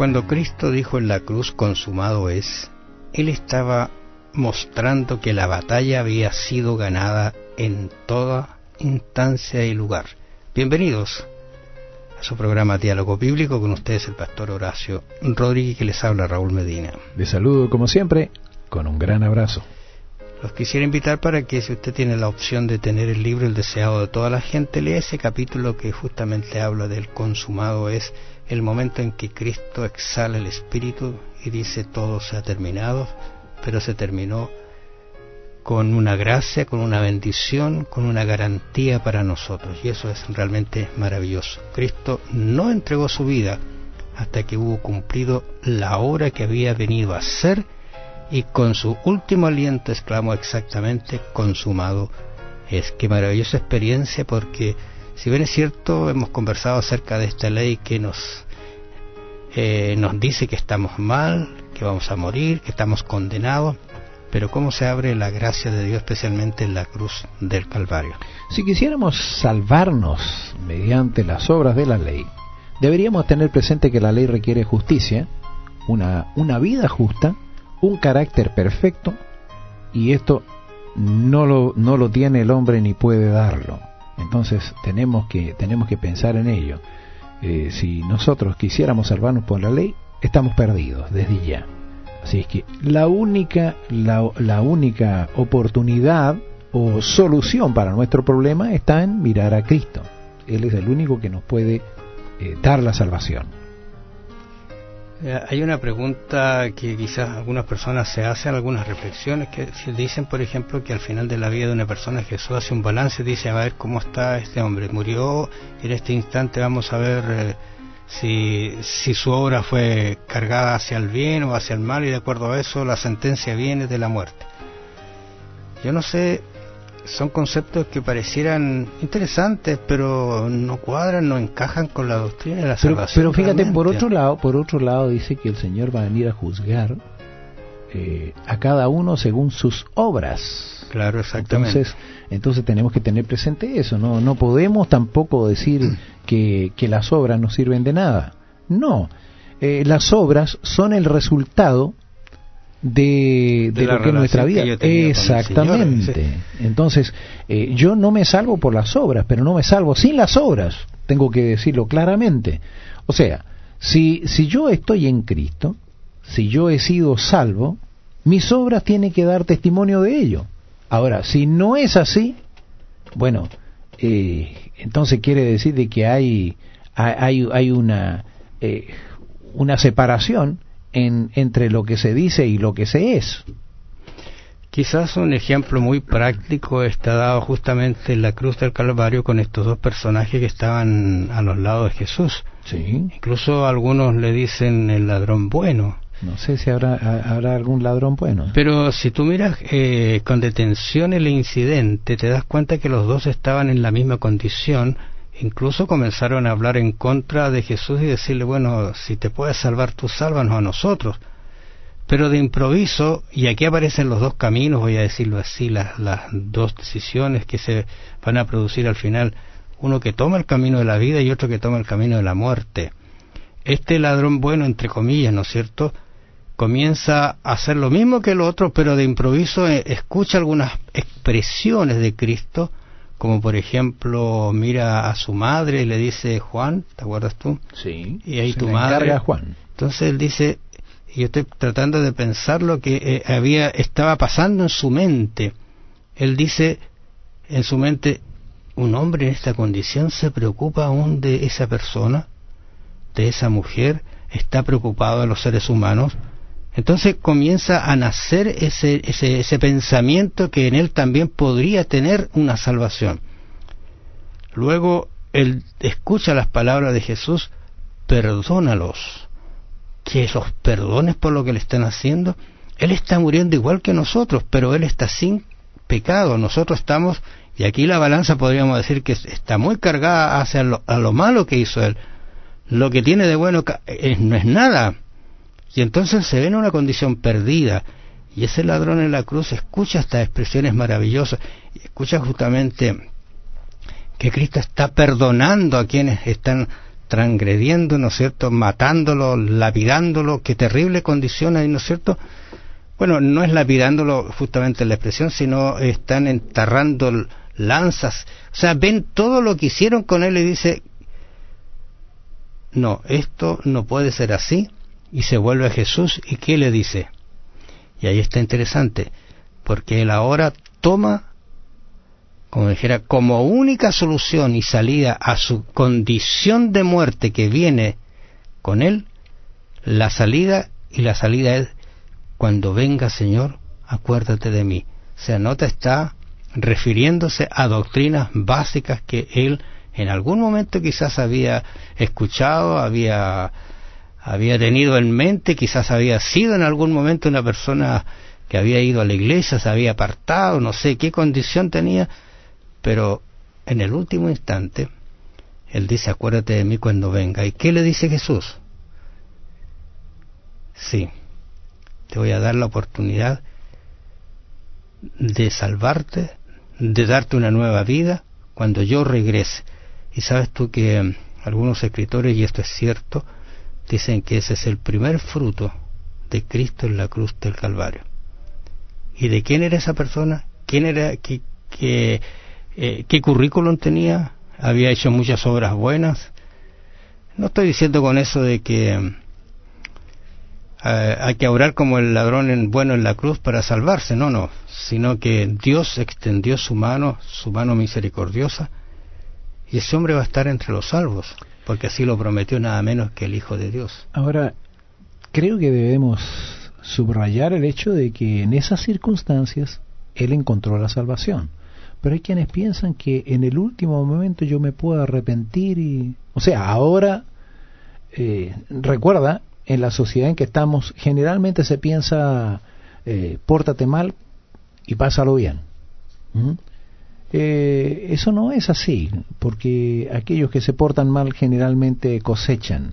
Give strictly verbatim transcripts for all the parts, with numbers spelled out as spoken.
Cuando Cristo dijo en la cruz consumado es, Él estaba mostrando que la batalla había sido ganada en toda instancia y lugar. Bienvenidos a su programa Diálogo Bíblico, con ustedes el pastor Horacio Rodríguez, que les habla Raúl Medina. Les saludo como siempre con un gran abrazo. Los quisiera invitar para que, si usted tiene la opción de tener el libro El deseado de toda la gente, lea ese capítulo que justamente habla del consumado es, el momento en que Cristo exhala el Espíritu y dice todo se ha terminado, pero se terminó con una gracia, con una bendición, con una garantía para nosotros, y eso es realmente maravilloso. Cristo no entregó su vida hasta que hubo cumplido la obra que había venido a hacer, y con su último aliento exclamó exactamente consumado es. Qué maravillosa experiencia, porque si bien es cierto, hemos conversado acerca de esta ley que nos eh, nos dice que estamos mal, que vamos a morir, que estamos condenados, pero cómo se abre la gracia de Dios, especialmente en la cruz del Calvario. Si quisiéramos salvarnos mediante las obras de la ley, deberíamos tener presente que la ley requiere justicia, una, una vida justa, un carácter perfecto, y esto no lo, no lo tiene el hombre ni puede darlo. Entonces tenemos que, tenemos que pensar en ello. Eh, si nosotros quisiéramos salvarnos por la ley, estamos perdidos desde ya. Así es que la única, la, la única oportunidad o solución para nuestro problema está en mirar a Cristo. Él es el único que nos puede eh, dar la salvación. Eh, hay una pregunta que quizás algunas personas se hacen, algunas reflexiones, que si dicen, por ejemplo, que al final de la vida de una persona Jesús hace un balance, dice, a ver cómo está este hombre, murió, en este instante vamos a ver eh, si, si su obra fue cargada hacia el bien o hacia el mal, y de acuerdo a eso la sentencia viene de la muerte. Yo no sé, son conceptos que parecieran interesantes, pero no cuadran, no encajan con la doctrina de la pero, salvación. Pero fíjate, realmente. por otro lado, por otro lado dice que el Señor va a venir a juzgar eh, a cada uno según sus obras. Claro, exactamente. Entonces, entonces tenemos que tener presente eso. No, no podemos tampoco decir que, que las obras no sirven de nada. No, eh, las obras son el resultado de, de, de lo que es nuestra vida. Exactamente. Entonces, eh, yo no me salvo por las obras, pero no me salvo sin las obras. Tengo que decirlo claramente. O sea, si, si yo estoy en Cristo, si yo he sido salvo, mis obras tienen que dar testimonio de ello. Ahora, si no es así, bueno, eh, entonces quiere decir de que hay, hay, hay una, eh, una separación En, entre lo que se dice y lo que se es. Quizás un ejemplo muy práctico está dado justamente en la cruz del Calvario, con estos dos personajes que estaban a los lados de Jesús. Sí. Incluso algunos le dicen el ladrón bueno. No sé si habrá, habrá algún ladrón bueno. Pero si tú miras eh, con detención el incidente, te das cuenta que los dos estaban en la misma condición. Incluso comenzaron a hablar en contra de Jesús y decirle, bueno, si te puedes salvar tú, sálvanos a nosotros. Pero de improviso, y aquí aparecen los dos caminos, voy a decirlo así, las, las dos decisiones que se van a producir al final, uno que toma el camino de la vida y otro que toma el camino de la muerte. Este ladrón bueno, entre comillas, ¿no es cierto?, comienza a hacer lo mismo que el otro, pero de improviso eh, escucha algunas expresiones de Cristo, como por ejemplo mira a su madre y le dice, Juan, ¿te acuerdas tú? Sí. Y ahí se tu le madre. encarga a Juan. Entonces él dice, y yo estoy tratando de pensar lo que eh, había estaba pasando en su mente. Él dice en su mente, un hombre en esta condición se preocupa aún de esa persona, de esa mujer, está preocupado de los seres humanos. Entonces comienza a nacer ese, ese, ese pensamiento que en él también podría tener una salvación. Luego él escucha las palabras de Jesús, perdónalos, que los perdones por lo que le están haciendo. Él está muriendo igual que nosotros, pero él está sin pecado. Nosotros estamos, y aquí la balanza podríamos decir que está muy cargada hacia lo, a lo malo que hizo él. Lo que tiene de bueno es, no es nada. Y entonces se ve en una condición perdida. Y ese ladrón en la cruz escucha estas expresiones maravillosas. Y escucha justamente que Cristo está perdonando a quienes están transgrediendo, ¿no es cierto?, matándolo, lapidándolo. Qué terrible condición hay, ¿no es cierto? Bueno, no es lapidándolo justamente la expresión, sino están enterrando lanzas. O sea, ven todo lo que hicieron con él y dice, no, esto no puede ser así. Y se vuelve a Jesús, ¿y qué le dice? Y ahí está interesante, porque él ahora toma, como dijera, como única solución y salida a su condición de muerte que viene con él, la salida, y la salida es, cuando venga, Señor, acuérdate de mí. O sea, no te está refiriéndose a doctrinas básicas que él en algún momento quizás había escuchado, había, había tenido en mente, quizás había sido en algún momento una persona que había ido a la iglesia, se había apartado, no sé qué condición tenía, pero en el último instante, él dice, acuérdate de mí cuando venga. ¿Y qué le dice Jesús? Sí, te voy a dar la oportunidad de salvarte, de darte una nueva vida cuando yo regrese. Y sabes tú que algunos escritores, y esto es cierto, dicen que ese es el primer fruto de Cristo en la cruz del Calvario. ¿Y de quién era esa persona? ¿Quién era? ¿Qué, qué, eh, qué currículum tenía? ¿Había hecho muchas obras buenas? No estoy diciendo con eso de que Uh, hay que orar como el ladrón en, bueno en la cruz para salvarse, no, no, sino que Dios extendió su mano, su mano misericordiosa, y ese hombre va a estar entre los salvos, porque así lo prometió nada menos que el Hijo de Dios. Ahora, creo que debemos subrayar el hecho de que en esas circunstancias Él encontró la salvación, pero hay quienes piensan que en el último momento yo me puedo arrepentir y... O sea, ahora, eh, recuerda, en la sociedad en que estamos, generalmente se piensa, eh, pórtate mal y pásalo bien. ¿Mm? Eh, eso no es así, porque aquellos que se portan mal generalmente cosechan.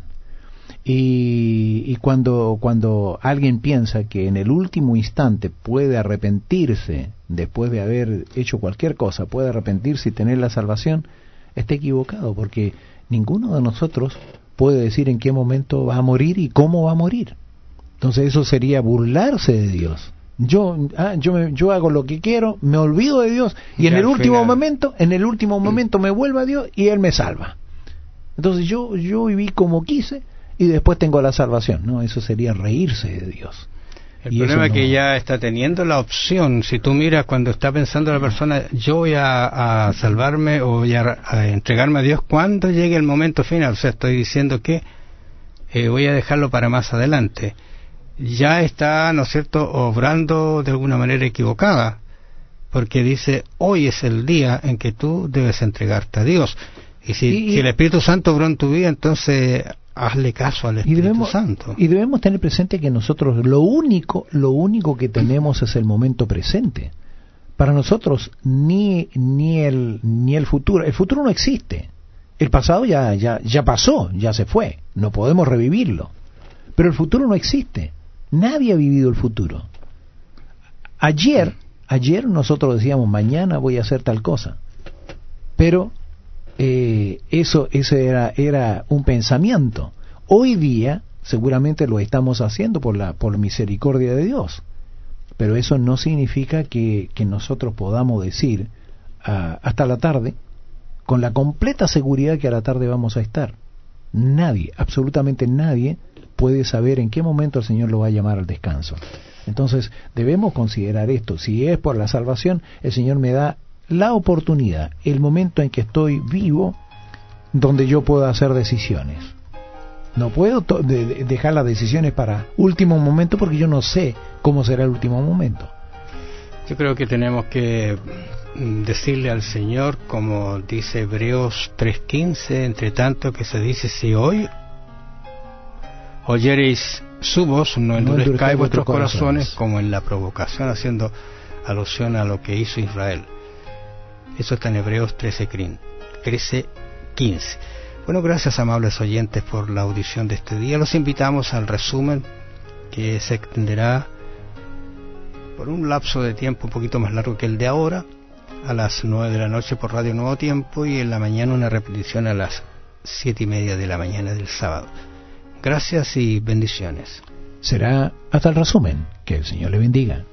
Y, y cuando, cuando alguien piensa que en el último instante puede arrepentirse, después de haber hecho cualquier cosa, puede arrepentirse y tener la salvación, está equivocado, porque ninguno de nosotros puede decir en qué momento va a morir y cómo va a morir. Entonces eso sería burlarse de Dios. Yo ah, yo me, yo hago lo que quiero, me olvido de Dios y, y en el último final... momento, en el último momento me vuelvo a Dios y Él me salva. Entonces yo yo viví como quise y después tengo la salvación. No, eso sería reírse de Dios. El y problema es no... que ya está teniendo la opción. Si tú miras cuando está pensando la persona, yo voy a, a salvarme o voy a, a entregarme a Dios cuando llegue el momento final. O sea, estoy diciendo que eh, voy a dejarlo para más adelante. Ya está, ¿no es cierto?, obrando de alguna manera equivocada, porque dice, hoy es el día en que tú debes entregarte a Dios. Y si, y, si el Espíritu Santo obró en tu vida, entonces... hazle caso al Espíritu y debemos, Santo. Y debemos tener presente que nosotros lo único, lo único que tenemos es el momento presente. Para nosotros ni ni el ni el futuro, el futuro no existe. El pasado ya ya ya pasó, ya se fue, no podemos revivirlo. Pero el futuro no existe. Nadie ha vivido el futuro. Ayer, ayer nosotros decíamos mañana voy a hacer tal cosa. Pero Eh, eso eso era era un pensamiento. Hoy día seguramente lo estamos haciendo por la por misericordia de Dios, pero eso no significa que, que nosotros podamos decir uh, hasta la tarde con la completa seguridad que a la tarde vamos a estar. Nadie, absolutamente nadie puede saber en qué momento el Señor lo va a llamar al descanso. Entonces debemos considerar esto. Si es por la salvación, el Señor me da la oportunidad, el momento en que estoy vivo, donde yo puedo hacer decisiones. No puedo to- de- de dejar las decisiones para último momento, porque yo no sé cómo será el último momento. Yo creo que tenemos que decirle al Señor, como dice Hebreos tres quince, entre tanto que se dice, si hoy oyereis su voz, no endurezcáis vuestros corazones, como en la provocación, haciendo alusión a lo que hizo Israel. Eso está en Hebreos trece quince. Bueno, gracias, amables oyentes, por la audición de este día. Los invitamos al resumen, que se extenderá por un lapso de tiempo un poquito más largo que el de ahora, a las nueve de la noche por Radio Nuevo Tiempo, y en la mañana una repetición a las siete y media de la mañana del sábado. Gracias y bendiciones. Será hasta el resumen. Que el Señor le bendiga.